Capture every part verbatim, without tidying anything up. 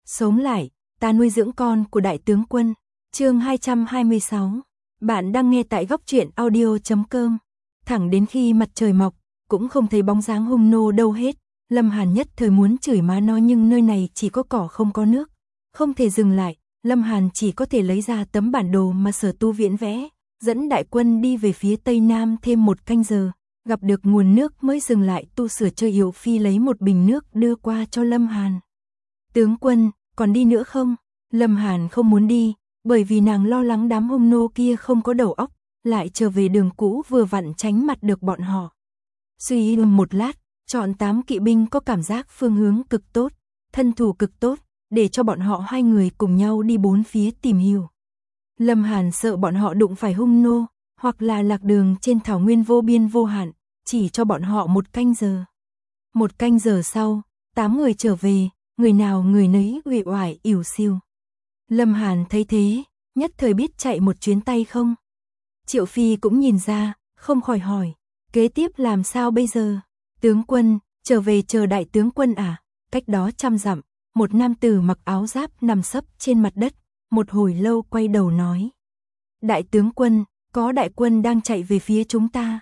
Sống lại, ta nuôi dưỡng con của đại tướng quân. Chương hai trăm hai mươi sáu. Bạn đang nghe tại góc truyện audio chấm com. Thẳng đến khi mặt trời mọc, cũng không thấy bóng dáng hung nô đâu hết. Lâm Hàn nhất thời muốn chửi má nó, nhưng nơi này chỉ có cỏ không có nước, không thể dừng lại. Lâm Hàn chỉ có thể lấy ra tấm bản đồ mà Sở Tu Viễn vẽ, dẫn đại quân đi về phía tây nam thêm một canh giờ. Gặp được nguồn nước mới dừng lại tu sửa cho Yểu Phi, lấy một bình nước đưa qua cho Lâm Hàn. Tướng quân, còn đi nữa không? Lâm Hàn không muốn đi, bởi vì nàng lo lắng đám hung nô kia không có đầu óc, lại trở về đường cũ vừa vặn tránh mặt được bọn họ. Suy nghĩ một lát, chọn tám kỵ binh có cảm giác phương hướng cực tốt, thân thủ cực tốt, để cho bọn họ hai người cùng nhau đi bốn phía tìm hiểu. Lâm Hàn sợ bọn họ đụng phải hung nô, hoặc là lạc đường trên thảo nguyên vô biên vô hạn, chỉ cho bọn họ một canh giờ. Một canh giờ sau, tám người trở về, người nào người nấy uể oải ỉu xìu. Lâm Hàn thấy thế, nhất thời biết chạy một chuyến tay không. Triệu Phi cũng nhìn ra, không khỏi hỏi, kế tiếp làm sao bây giờ? Tướng quân, trở về chờ đại tướng quân à? Cách đó trăm dặm, một nam tử mặc áo giáp nằm sấp trên mặt đất, một hồi lâu quay đầu nói. Đại tướng quân, có đại quân đang chạy về phía chúng ta.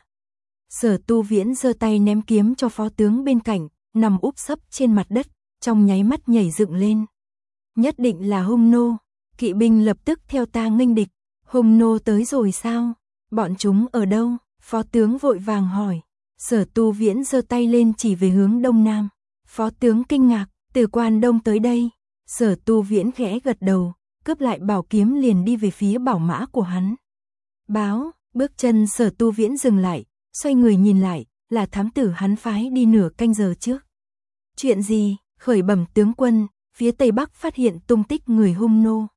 Sở Tu Viễn giơ tay ném kiếm cho phó tướng bên cạnh, nằm úp sấp trên mặt đất, trong nháy mắt nhảy dựng lên. Nhất định là hung nô, kỵ binh lập tức theo ta nghênh địch. Hung nô tới rồi sao? Bọn chúng ở đâu? Phó tướng vội vàng hỏi. Sở Tu Viễn giơ tay lên chỉ về hướng đông nam. Phó tướng kinh ngạc, từ quan đông tới đây. Sở Tu Viễn khẽ gật đầu, cướp lại bảo kiếm liền đi về phía bảo mã của hắn. Báo, bước chân Sở Tu Viễn dừng lại, xoay người nhìn lại, là thám tử hắn phái đi nửa canh giờ trước. Chuyện gì? Khởi bẩm tướng quân, phía tây bắc phát hiện tung tích người hung nô.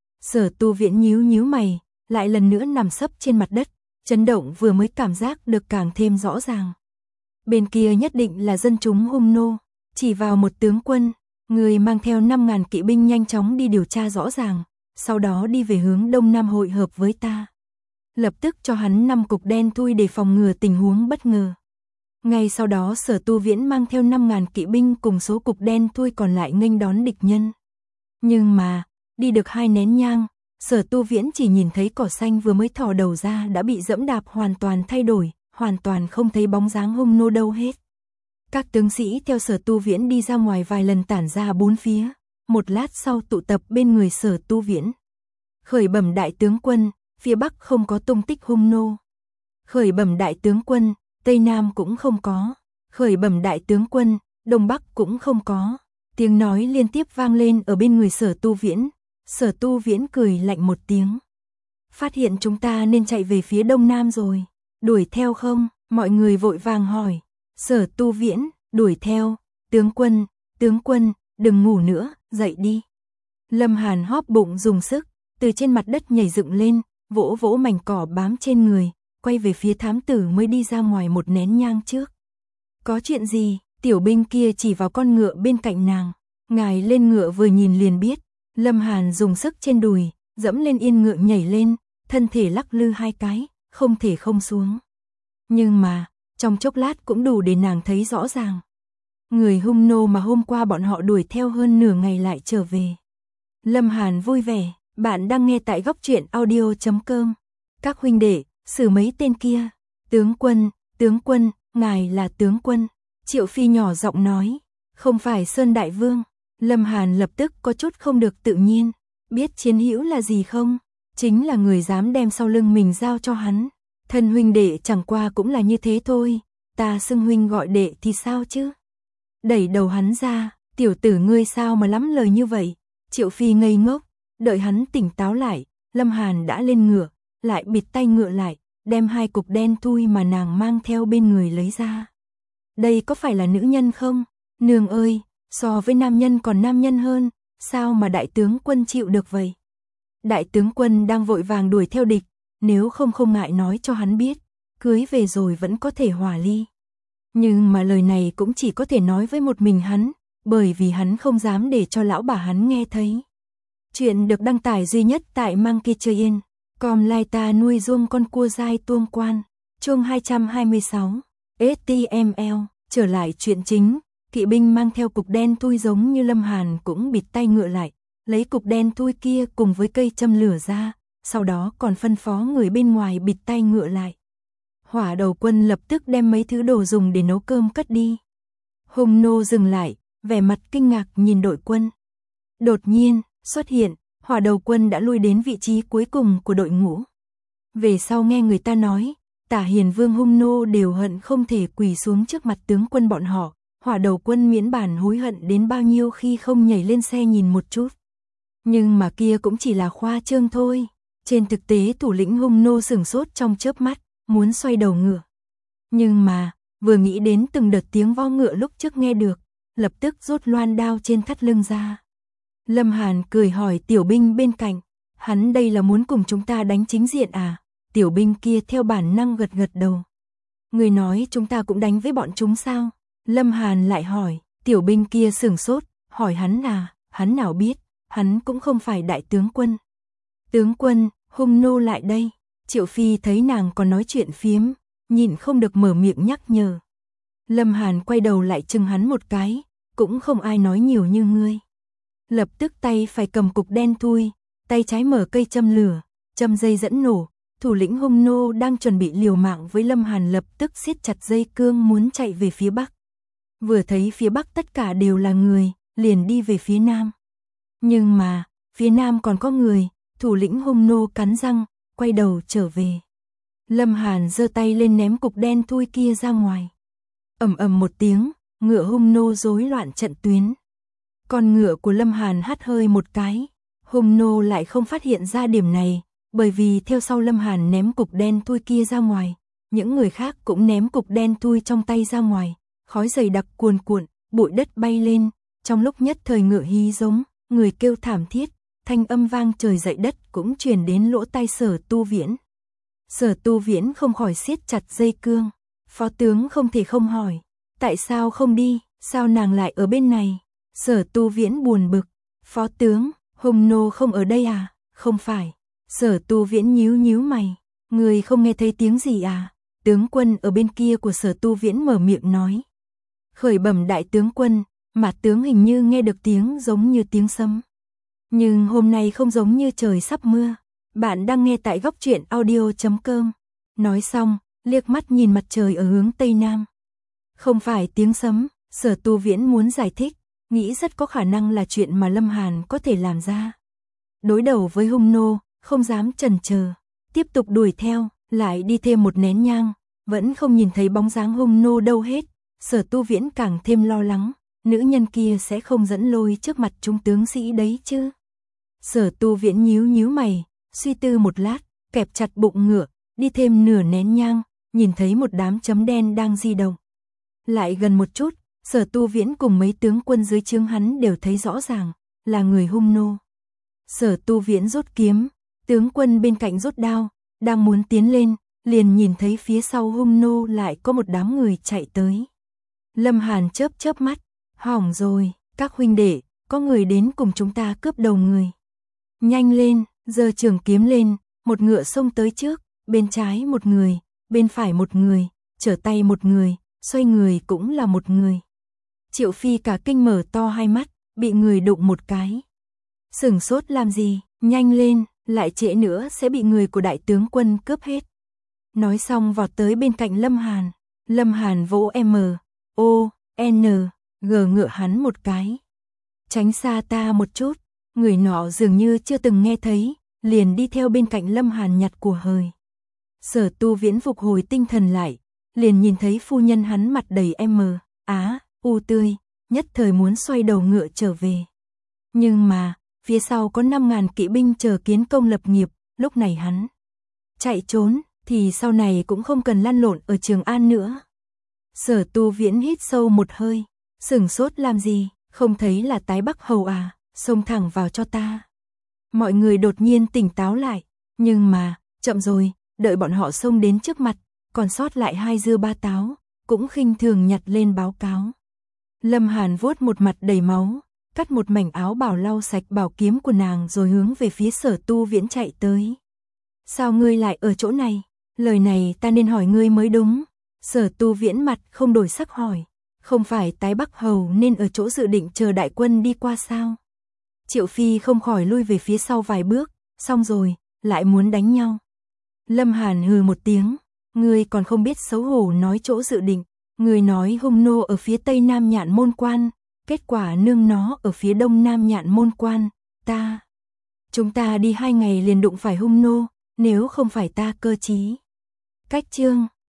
Sở Tu Viễn nhíu nhíu mày, lại lần nữa nằm sấp trên mặt đất, chấn động vừa mới cảm giác được càng thêm rõ ràng. Bên kia nhất định là dân chúng hung nô, chỉ vào một tướng quân, người mang theo năm ngàn kỵ binh nhanh chóng đi điều tra rõ ràng, sau đó đi về hướng đông nam hội hợp với ta. Lập tức cho hắn năm cục đen thui để phòng ngừa tình huống bất ngờ. Ngay sau đó Sở Tu Viễn mang theo năm ngàn kỵ binh cùng số cục đen thui còn lại nghênh đón địch nhân. Nhưng mà, đi được hai nén nhang, Sở Tu Viễn chỉ nhìn thấy cỏ xanh vừa mới thò đầu ra đã bị dẫm đạp hoàn toàn thay đổi, hoàn toàn không thấy bóng dáng hung nô đâu hết. Các tướng sĩ theo Sở Tu Viễn đi ra ngoài vài lần tản ra bốn phía, một lát sau tụ tập bên người Sở Tu Viễn. Khởi bẩm đại tướng quân, phía bắc không có tung tích hung nô. Khởi bẩm đại tướng quân, tây nam cũng không có. Khởi bẩm đại tướng quân, đông bắc cũng không có. Tiếng nói liên tiếp vang lên ở bên người Sở Tu Viễn. Sở Tu Viễn cười lạnh một tiếng. Phát hiện chúng ta nên chạy về phía đông nam rồi. Đuổi theo không? Mọi người vội vàng hỏi. Sở Tu Viễn, đuổi theo. Tướng quân, tướng quân, đừng ngủ nữa, dậy đi. Lâm Hàn hóp bụng dùng sức, từ trên mặt đất nhảy dựng lên, vỗ vỗ mảnh cỏ bám trên người, quay về phía thám tử mới đi ra ngoài một nén nhang trước. Có chuyện gì? Tiểu binh kia chỉ vào con ngựa bên cạnh nàng. Ngài lên ngựa vừa nhìn liền biết. Lâm Hàn dùng sức trên đùi, dẫm lên yên ngựa nhảy lên, thân thể lắc lư hai cái, không thể không xuống. Nhưng mà, trong chốc lát cũng đủ để nàng thấy rõ ràng. Người hung nô mà hôm qua bọn họ đuổi theo hơn nửa ngày lại trở về. Lâm Hàn vui vẻ, bạn đang nghe tại góc truyện audio chấm com. Các huynh đệ, xử mấy tên kia. Tướng quân, tướng quân, ngài là tướng quân. Triệu Phi nhỏ giọng nói, không phải Sơn Đại Vương. Lâm Hàn lập tức có chút không được tự nhiên. Biết chiến hữu là gì không? Chính là người dám đem sau lưng mình giao cho hắn. Thân huynh đệ chẳng qua cũng là như thế thôi. Ta xưng huynh gọi đệ thì sao chứ? Đẩy đầu hắn ra, tiểu tử ngươi sao mà lắm lời như vậy? Triệu Phi ngây ngốc, đợi hắn tỉnh táo lại, Lâm Hàn đã lên ngựa, lại bịt tay ngựa lại, đem hai cục đen thui mà nàng mang theo bên người lấy ra. Đây có phải là nữ nhân không? Nương ơi, so với nam nhân còn nam nhân hơn, sao mà đại tướng quân chịu được vậy? Đại tướng quân đang vội vàng đuổi theo địch, nếu không không ngại nói cho hắn biết, cưới về rồi vẫn có thể hòa ly. Nhưng mà lời này cũng chỉ có thể nói với một mình hắn, bởi vì hắn không dám để cho lão bà hắn nghe thấy. Chuyện được đăng tải duy nhất tại Monkey Train. Com lai ta nuôi ruông con cua dai tuông quan. Chương hai trăm hai mươi sáu. ếch ti em lờ, trở lại chuyện chính. kỵ binh mang theo cục đen thui giống như Lâm Hàn cũng bịt tay ngựa lại, lấy cục đen thui kia cùng với cây châm lửa ra, sau đó còn phân phó người bên ngoài bịt tay ngựa lại. Hỏa đầu quân lập tức đem mấy thứ đồ dùng để nấu cơm cất đi. Hung nô dừng lại, vẻ mặt kinh ngạc nhìn đội quân. Đột nhiên, xuất hiện, hỏa đầu quân đã lui đến vị trí cuối cùng của đội ngũ. Về sau nghe người ta nói, Tả Hiền Vương Hung nô đều hận không thể quỳ xuống trước mặt tướng quân bọn họ, hỏa đầu quân miễn bản hối hận đến bao nhiêu khi không nhảy lên xe nhìn một chút. Nhưng mà kia cũng chỉ là khoa trương thôi. Trên thực tế thủ lĩnh Hung nô sửng sốt trong chớp mắt, muốn xoay đầu ngựa. Nhưng mà, vừa nghĩ đến từng đợt tiếng vo ngựa lúc trước nghe được, lập tức rút loan đao trên thắt lưng ra. Lâm Hàn cười hỏi tiểu binh bên cạnh, hắn đây là muốn cùng chúng ta đánh chính diện à? Tiểu binh kia theo bản năng gật gật đầu. Người nói chúng ta cũng đánh với bọn chúng sao? Lâm Hàn lại hỏi, tiểu binh kia sửng sốt, hỏi hắn à, hắn nào biết, hắn cũng không phải đại tướng quân. Tướng quân, Hung nô lại đây. Triệu Phi thấy nàng còn nói chuyện phiếm, nhịn không được mở miệng nhắc nhở. Lâm Hàn quay đầu lại chừng hắn một cái, cũng không ai nói nhiều như ngươi. Lập tức tay phải cầm cục đen thui, tay trái mở cây châm lửa, châm dây dẫn nổ. Thủ lĩnh Hung nô đang chuẩn bị liều mạng với Lâm Hàn lập tức siết chặt dây cương muốn chạy về phía bắc. Vừa thấy phía bắc tất cả đều là người, liền đi về phía nam. Nhưng mà, phía nam còn có người, thủ lĩnh Hung nô cắn răng, quay đầu trở về. Lâm Hàn giơ tay lên ném cục đen thui kia ra ngoài. Ầm ầm một tiếng, ngựa Hung nô rối loạn trận tuyến. Con ngựa của Lâm Hàn hắt hơi một cái, Hung nô lại không phát hiện ra điểm này, bởi vì theo sau Lâm Hàn ném cục đen thui kia ra ngoài, những người khác cũng ném cục đen thui trong tay ra ngoài, khói dày đặc cuồn cuộn, bụi đất bay lên, trong lúc nhất thời ngựa hí giống, người kêu thảm thiết, thanh âm vang trời dậy đất cũng truyền đến lỗ tai Sở Tu Viễn. Sở Tu Viễn không khỏi siết chặt dây cương, phó tướng không thể không hỏi, tại sao không đi, sao nàng lại ở bên này? Sở Tu Viễn buồn bực, phó tướng, Hung nô không ở đây à? Không phải. Sở Tu Viễn nhíu nhíu mày, người không nghe thấy tiếng gì à? Tướng quân ở bên kia của Sở Tu Viễn mở miệng nói. Khởi bẩm đại tướng quân, mà tướng hình như nghe được tiếng giống như tiếng sấm. Nhưng hôm nay không giống như trời sắp mưa. Bạn đang nghe tại góc truyện audio chấm com. Nói xong, liếc mắt nhìn mặt trời ở hướng tây nam. Không phải tiếng sấm, Sở Tu Viễn muốn giải thích, nghĩ rất có khả năng là chuyện mà Lâm Hàn có thể làm ra. Đối đầu với Hung nô, không dám chần chờ, tiếp tục đuổi theo, lại đi thêm một nén nhang, vẫn không nhìn thấy bóng dáng Hung nô đâu hết. Sở Tu Viễn càng thêm lo lắng, nữ nhân kia sẽ không dẫn lôi trước mặt trung tướng sĩ đấy chứ. Sở Tu Viễn nhíu nhíu mày, suy tư một lát, kẹp chặt bụng ngựa, đi thêm nửa nén nhang, nhìn thấy một đám chấm đen đang di động. Lại gần một chút, Sở Tu Viễn cùng mấy tướng quân dưới trướng hắn đều thấy rõ ràng, là người Hung nô. Sở Tu Viễn rút kiếm, tướng quân bên cạnh rút đao, đang muốn tiến lên, liền nhìn thấy phía sau Hung nô lại có một đám người chạy tới. Lâm Hàn chớp chớp mắt, hỏng rồi, các huynh đệ, có người đến cùng chúng ta cướp đầu người. Nhanh lên, giơ trường kiếm lên, một ngựa xông tới trước, bên trái một người, bên phải một người, trở tay một người, xoay người cũng là một người. Triệu Phi cả kinh mở to hai mắt, bị người đụng một cái. Sửng sốt làm gì, nhanh lên, lại trễ nữa sẽ bị người của đại tướng quân cướp hết. Nói xong vọt tới bên cạnh Lâm Hàn, Lâm Hàn vỗ M, O, N, G ngựa hắn một cái. Tránh xa ta một chút, người nọ dường như chưa từng nghe thấy, liền đi theo bên cạnh Lâm Hàn nhặt của hời. Sở Tu Viễn phục hồi tinh thần lại, liền nhìn thấy phu nhân hắn mặt đầy M, Á, U tươi, nhất thời muốn xoay đầu ngựa trở về. Nhưng mà, phía sau có năm ngàn kỵ binh chờ kiến công lập nghiệp, lúc này hắn chạy trốn, thì sau này cũng không cần lăn lộn ở Trường An nữa. Sở Tu Viễn hít sâu một hơi, sửng sốt làm gì, không thấy là Tái Bắc Hầu à, xông thẳng vào cho ta. Mọi người đột nhiên tỉnh táo lại, nhưng mà, chậm rồi, đợi bọn họ xông đến trước mặt, còn sót lại hai dưa ba táo, cũng khinh thường nhặt lên báo cáo. Lâm Hàn vuốt một mặt đầy máu, cắt một mảnh áo bào lau sạch bảo kiếm của nàng rồi hướng về phía Sở Tu Viễn chạy tới. Sao ngươi lại ở chỗ này? Lời này ta nên hỏi ngươi mới đúng. Sở Tu Viễn mặt không đổi sắc hỏi. Không phải tái Bắc Hầu nên ở chỗ dự định chờ đại quân đi qua sao? Triệu Phi không khỏi lui về phía sau vài bước, xong rồi, lại muốn đánh nhau. Lâm Hàn hừ một tiếng, ngươi còn không biết xấu hổ nói chỗ dự định, ngươi nói hung nô ở phía tây nam Nhạn Môn Quan, kết quả nương nó ở phía đông nam Nhạn Môn Quan, ta. Chúng ta đi hai ngày liền đụng phải hung nô, nếu không phải ta cơ trí. Cách chương